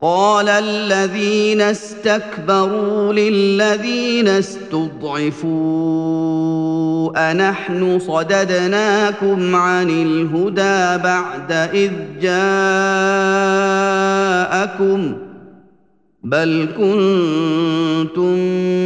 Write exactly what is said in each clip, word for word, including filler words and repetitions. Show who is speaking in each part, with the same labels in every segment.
Speaker 1: قال الذين استكبروا للذين استضعفوا أنحن صددناكم عن الهدى بعد إذ جاءكم بل كنتم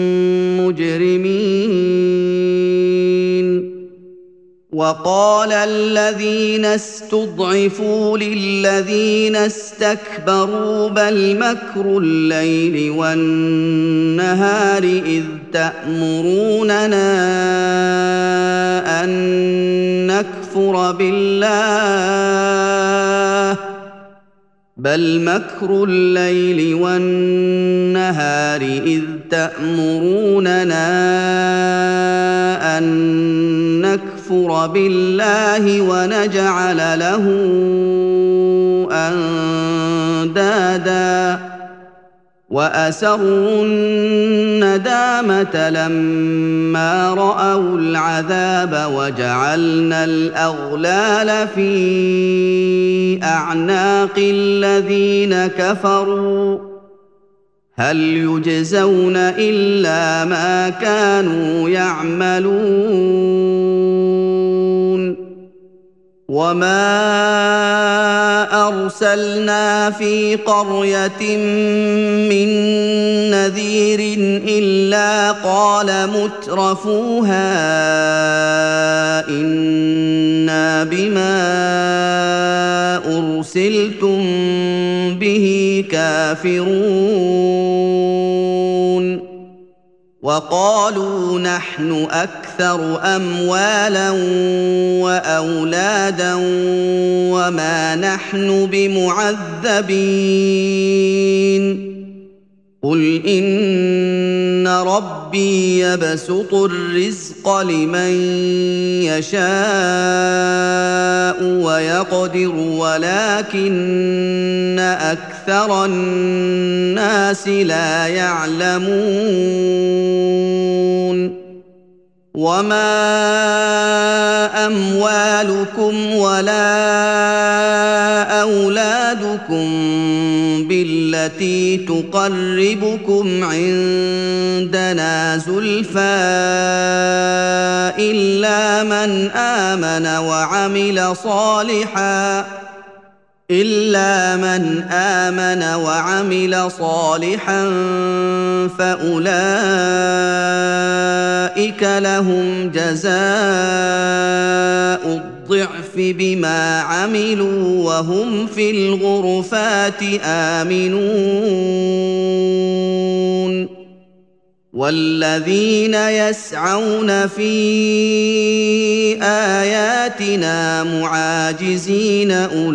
Speaker 1: مجرمين وقال الذين استضعفوا للذين استكبروا بل مكر الليل والنهار إذ تأمروننا أن نكفر بالله بل مكر الليل والنهار إذ تأمروننا أن نكفر بالله ونجعل له أندادا وأسروا الندامة لما رأوا العذاب وجعلنا الأغلال في أعناق الذين كفروا هل يجزون إلا ما كانوا يعملون وما أرسلنا في قرية من نذير إلا قال مترفوها إنا بما أرسلتم به كافرون وقالوا نحن أكثر أموالا وأولادا وما نحن بمعذبين قل إن ربي يبسط الرزق لمن يشاء ويقدر ولكن أكثر الناس لا يعلمون وما أموالكم ولا أولادكم بالتي تقربكم عندنا زلفى إلا من آمن وعمل صالحاً إلا من آمن وعمل صالحا فأولئك لهم جزاء الضعف بما عملوا وهم في الغرفات آمنون والذين يسعون في آياتنا معاجزين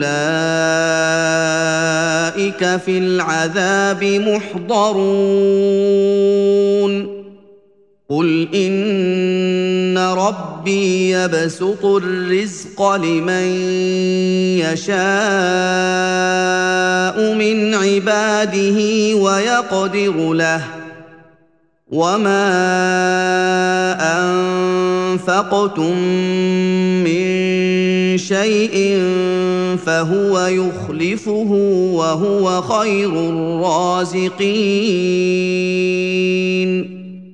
Speaker 1: أولئك في العذاب محضرون قل إن ربي يبسط الرزق لمن يشاء من عباده ويقدر له وما أنفقتم من شيء فهو يخلفه وهو خير الرازقين